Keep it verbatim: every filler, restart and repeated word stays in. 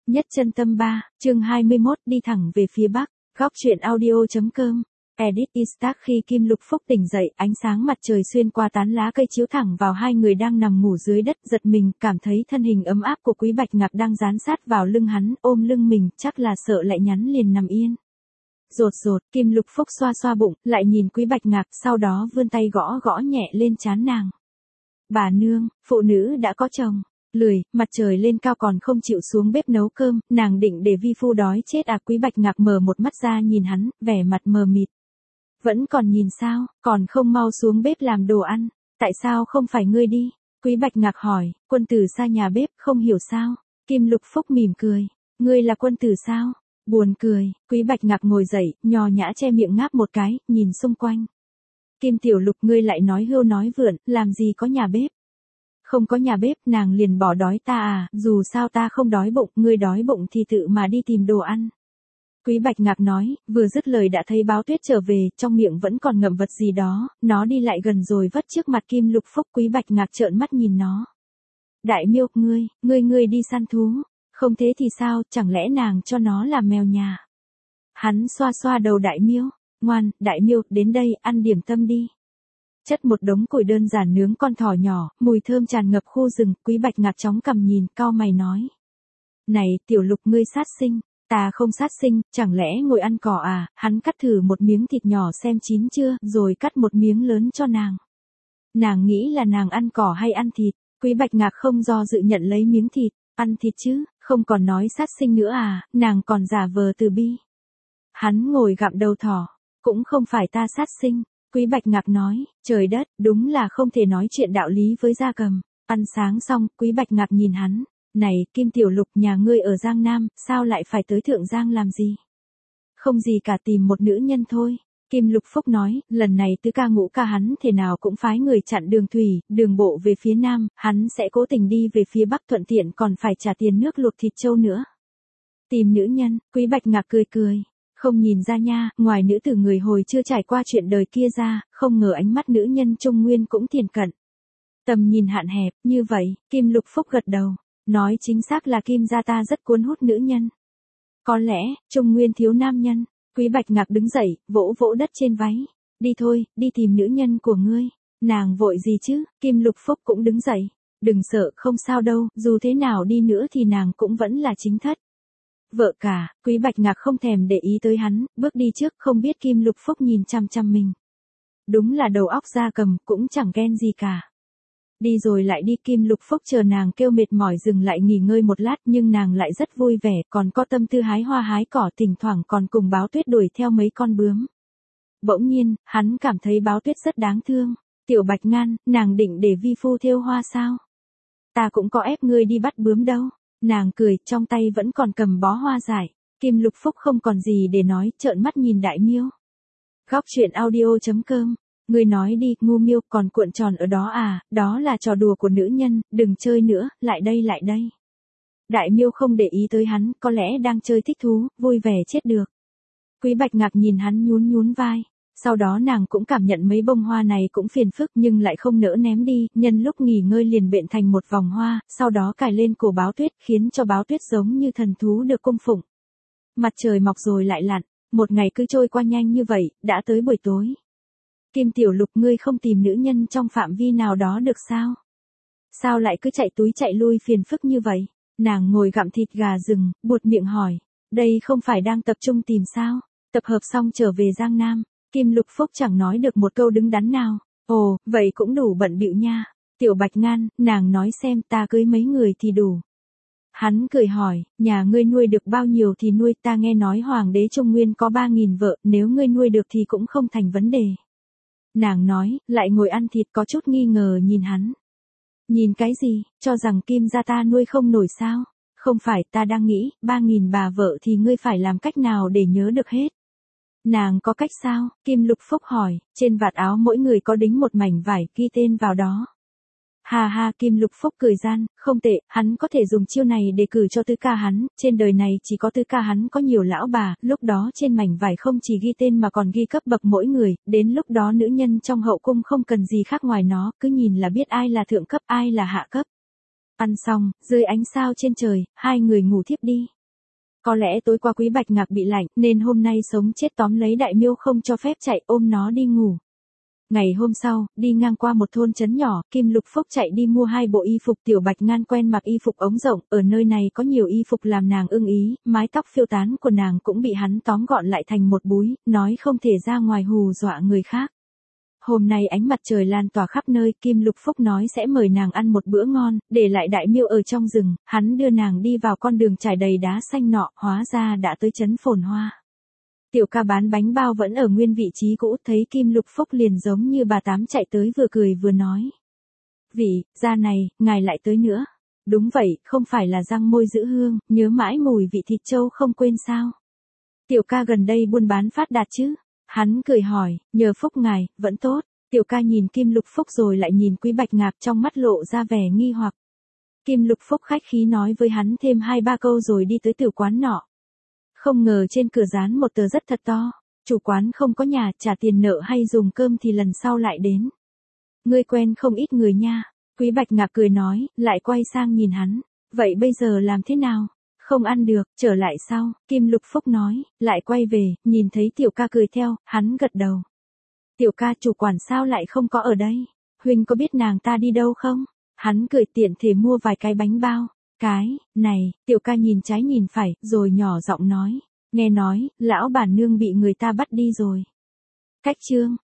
Nhất chân tâm ba, chương hai mươi mốt đi thẳng về phía bắc, góc truyện audio.com. Edit Instag khi Kim Lục Phúc tỉnh dậy, ánh sáng mặt trời xuyên qua tán lá cây chiếu thẳng vào hai người đang nằm ngủ dưới đất, giật mình, cảm thấy thân hình ấm áp của Quý Bạch Ngạc đang dán sát vào lưng hắn, ôm lưng mình, chắc là sợ lại nhắn liền nằm yên. Rột rột, Kim Lục Phúc xoa xoa bụng, lại nhìn Quý Bạch Ngạc, sau đó vươn tay gõ gõ nhẹ lên trán nàng. Bà nương, phụ nữ đã có chồng. Lười, mặt trời lên cao còn không chịu xuống bếp nấu cơm, nàng định để vi phu đói chết à? Quý Bạch Ngạc mở một mắt ra nhìn hắn, vẻ mặt mờ mịt. Vẫn còn nhìn sao, còn không mau xuống bếp làm đồ ăn, tại sao không phải ngươi đi? Quý Bạch Ngạc hỏi, quân tử xa nhà bếp, không hiểu sao? Kim Lục Phúc mỉm cười, ngươi là quân tử sao? Buồn cười, Quý Bạch Ngạc ngồi dậy, nhò nhã che miệng ngáp một cái, nhìn xung quanh. Kim Tiểu Lục, ngươi lại nói hưu nói vượn, làm gì có nhà bếp? Không có nhà bếp, nàng liền bỏ đói ta à? Dù sao ta không đói bụng, ngươi đói bụng thì tự mà đi tìm đồ ăn. Quý Bạch Ngạc nói, vừa dứt lời đã thấy Báo Tuyết trở về, trong miệng vẫn còn ngậm vật gì đó, nó đi lại gần rồi vất trước mặt Kim Lục Phúc. Quý Bạch Ngạc trợn mắt nhìn nó. Đại miêu, ngươi, ngươi ngươi đi săn thú, không thế thì sao, chẳng lẽ nàng cho nó làm mèo nhà? Hắn xoa xoa đầu Đại miêu, ngoan, Đại miêu, đến đây, ăn điểm tâm đi. Chất một đống củi đơn giản nướng con thỏ nhỏ, mùi thơm tràn ngập khu rừng. Quý Bạch Ngạc chóng cằm nhìn, cau mày nói. Này, Tiểu Lục, ngươi sát sinh. Ta không sát sinh, chẳng lẽ ngồi ăn cỏ à? Hắn cắt thử một miếng thịt nhỏ xem chín chưa, rồi cắt một miếng lớn cho nàng. Nàng nghĩ là nàng ăn cỏ hay ăn thịt? Quý Bạch Ngạc không do dự nhận lấy miếng thịt, ăn thịt chứ, không còn nói sát sinh nữa à? Nàng còn giả vờ từ bi. Hắn ngồi gặm đầu thỏ, cũng không phải ta sát sinh. Quý Bạch Ngạc nói, trời đất, đúng là không thể nói chuyện đạo lý với gia cầm. Ăn sáng xong, Quý Bạch Ngạc nhìn hắn. Này, Kim Tiểu Lục, nhà ngươi ở Giang Nam, sao lại phải tới Thượng Giang làm gì? Không gì cả, tìm một nữ nhân thôi. Kim Lục Phúc nói, lần này tứ ca ngũ ca hắn thế nào cũng phái người chặn đường thủy, đường bộ về phía Nam, hắn sẽ cố tình đi về phía Bắc, thuận tiện còn phải trả tiền nước luộc thịt trâu nữa. Tìm nữ nhân, Quý Bạch Ngạc cười cười. Không nhìn ra nha, ngoài nữ tử người hồi chưa trải qua chuyện đời kia ra, không ngờ ánh mắt nữ nhân Trung Nguyên cũng thiền cận. Tầm nhìn hạn hẹp, như vậy, Kim Lục Phúc gật đầu. Nói chính xác là Kim gia ta rất cuốn hút nữ nhân. Có lẽ, Trung Nguyên thiếu nam nhân. Quý Bạch Ngạc đứng dậy, vỗ vỗ đất trên váy. Đi thôi, đi tìm nữ nhân của ngươi. Nàng vội gì chứ? Kim Lục Phúc cũng đứng dậy. Đừng sợ, không sao đâu, dù thế nào đi nữa thì nàng cũng vẫn là chính thất. Vợ cả, Quý Bạch Ngạc không thèm để ý tới hắn, bước đi trước, không biết Kim Lục Phúc nhìn chăm chăm mình. Đúng là đầu óc gia cầm, cũng chẳng ghen gì cả. Đi rồi lại đi. Kim Lục Phúc chờ nàng kêu mệt mỏi dừng lại nghỉ ngơi một lát, nhưng nàng lại rất vui vẻ, còn có tâm tư hái hoa hái cỏ, thỉnh thoảng còn cùng Báo Tuyết đuổi theo mấy con bướm. Bỗng nhiên, hắn cảm thấy Báo Tuyết rất đáng thương. Tiểu Bạch Ngan, nàng định để vi phu thêu hoa sao? Ta cũng có ép ngươi đi bắt bướm đâu. Nàng cười, trong tay vẫn còn cầm bó hoa dại. Kim Lục Phúc không còn gì để nói, trợn mắt nhìn Đại miêu. Góc truyện audio.com. Ngươi nói đi, ngu miêu, còn cuộn tròn ở đó à? Đó là trò đùa của nữ nhân, đừng chơi nữa, lại đây lại đây. Đại miêu không để ý tới hắn, có lẽ đang chơi thích thú, vui vẻ chết được. Quý Bạch Ngạc nhìn hắn nhún nhún vai. Sau đó nàng cũng cảm nhận mấy bông hoa này cũng phiền phức nhưng lại không nỡ ném đi, nhân lúc nghỉ ngơi liền bện thành một vòng hoa, sau đó cài lên cổ Báo Tuyết, khiến cho Báo Tuyết giống như thần thú được cung phụng. Mặt trời mọc rồi lại lặn, một ngày cứ trôi qua nhanh như vậy, đã tới buổi tối. Kim Tiểu Lục, ngươi không tìm nữ nhân trong phạm vi nào đó được sao? Sao lại cứ chạy túi chạy lui phiền phức như vậy? Nàng ngồi gặm thịt gà rừng, buột miệng hỏi. Đây không phải đang tập trung tìm sao? Tập hợp xong trở về Giang Nam. Kim Lục Phúc chẳng nói được một câu đứng đắn nào. Ồ, vậy cũng đủ bận bịu nha. Tiểu Bạch Ngan, nàng nói xem ta cưới mấy người thì đủ. Hắn cười hỏi, nhà ngươi nuôi được bao nhiêu thì nuôi, ta nghe nói Hoàng đế Trung Nguyên có ba nghìn vợ, nếu ngươi nuôi được thì cũng không thành vấn đề. Nàng nói, lại ngồi ăn thịt, có chút nghi ngờ nhìn hắn. Nhìn cái gì, cho rằng Kim gia ta nuôi không nổi sao? Không phải, ta đang nghĩ, ba nghìn bà vợ thì ngươi phải làm cách nào để nhớ được hết? Nàng có cách sao? Kim Lục Phúc hỏi, trên vạt áo mỗi người có đính một mảnh vải ghi tên vào đó. Hà ha, Kim Lục Phúc cười gian, không tệ, hắn có thể dùng chiêu này để cử cho tứ ca hắn, trên đời này chỉ có tứ ca hắn có nhiều lão bà, lúc đó trên mảnh vải không chỉ ghi tên mà còn ghi cấp bậc mỗi người, đến lúc đó nữ nhân trong hậu cung không cần gì khác ngoài nó, cứ nhìn là biết ai là thượng cấp ai là hạ cấp. Ăn xong, dưới ánh sao trên trời, hai người ngủ thiếp đi. Có lẽ tối qua Quý Bạch Ngạc bị lạnh, nên hôm nay sống chết tóm lấy Đại Miêu không cho phép chạy, ôm nó đi ngủ. Ngày hôm sau, đi ngang qua một thôn trấn nhỏ, Kim Lục Phúc chạy đi mua hai bộ y phục. Tiểu Bạch Ngan quen mặc y phục ống rộng, ở nơi này có nhiều y phục làm nàng ưng ý, mái tóc phiêu tán của nàng cũng bị hắn tóm gọn lại thành một búi, nói không thể ra ngoài hù dọa người khác. Hôm nay ánh mặt trời lan tỏa khắp nơi, Kim Lục Phúc nói sẽ mời nàng ăn một bữa ngon, để lại Đại Miêu ở trong rừng, hắn đưa nàng đi vào con đường trải đầy đá xanh nọ, hóa ra đã tới trấn Phồn Hoa. Tiểu ca bán bánh bao vẫn ở nguyên vị trí cũ, thấy Kim Lục Phúc liền giống như bà tám chạy tới vừa cười vừa nói. Vị, gia này, ngài lại tới nữa. Đúng vậy, không phải là răng môi giữ hương, nhớ mãi mùi vị thịt trâu không quên sao. Tiểu ca gần đây buôn bán phát đạt chứ? Hắn cười hỏi, nhờ phúc ngài, vẫn tốt. Tiểu ca nhìn Kim Lục Phúc rồi lại nhìn Quý Bạch Ngạc, trong mắt lộ ra vẻ nghi hoặc. Kim Lục Phúc khách khí nói với hắn thêm hai ba câu rồi đi tới tiểu quán nọ. Không ngờ trên cửa dán một tờ rất thật to. Chủ quán không có nhà, trả tiền nợ hay dùng cơm thì lần sau lại đến. Ngươi quen không ít người nha. Quý Bạch Ngạc cười nói, lại quay sang nhìn hắn. Vậy bây giờ làm thế nào? Không ăn được, trở lại sau. Kim Lục Phúc nói, lại quay về, nhìn thấy tiểu ca cười theo, hắn gật đầu. Tiểu ca, chủ quản sao lại không có ở đây? Huynh có biết nàng ta đi đâu không? Hắn cười tiện thể mua vài cái bánh bao. Cái, này, tiểu ca nhìn trái nhìn phải, rồi nhỏ giọng nói. Nghe nói, lão bản nương bị người ta bắt đi rồi. Cách chương.